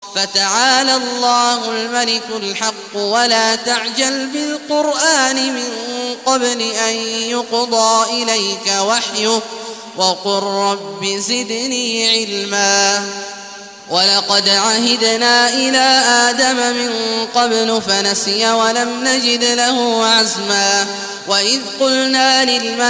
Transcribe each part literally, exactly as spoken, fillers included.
فتعالى الله الملك الحق ولا تعجل بالقرآن من قبل أن يقضى إليك وحيه وقل رب زدني علما ولقد عهدنا إلى آدم من قبل فنسي ولم نجد له عزما وإذ قلنا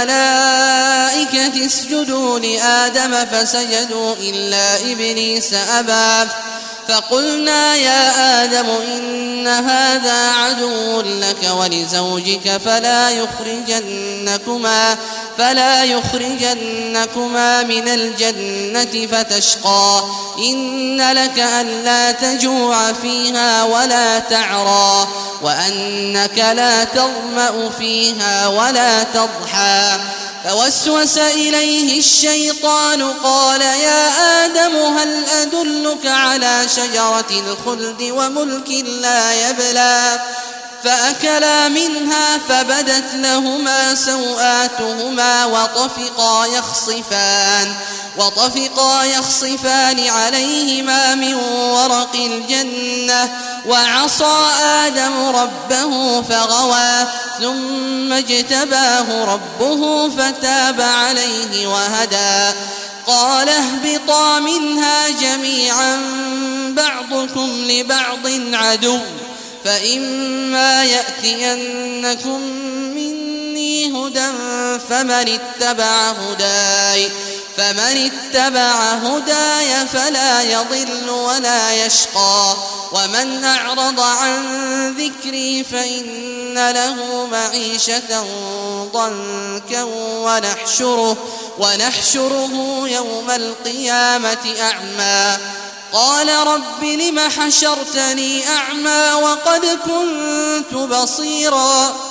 للملائكة اسجدوا لآدم فسجدوا إلا إبليس أبى فقلنا يا آدم إن هذا عدو لك ولزوجك فلا يخرجنكما فلا يخرجنكما من الجنة فتشقى إن لك ألا تجوع فيها ولا تعرى وأنك لا تظمأ فيها ولا تضحى فوسوس إليه الشيطان قال يا آدم هل أدلك على شجرة الخلد وملك لا يبلى فأكلا منها فبدت لهما سوآتهما وطفقا يخصفان وطفقا يخصفان عليهما من ورق الجنة وعصى آدم ربه فغوى ثم اجتباه ربه فتاب عليه وهدى قال اهبطا منها جميعا بعضكم لبعض عدو فإما يأتينكم مني هدى فمن اتبع هداي فمن اتبع هداي فلا يضل ولا يشقى ومن أعرض عن ذكري فإن له معيشة ضنكا ونحشره, ونحشره يوم القيامة أعمى قال رب لم حشرتني أعمى وقد كنت بصيرا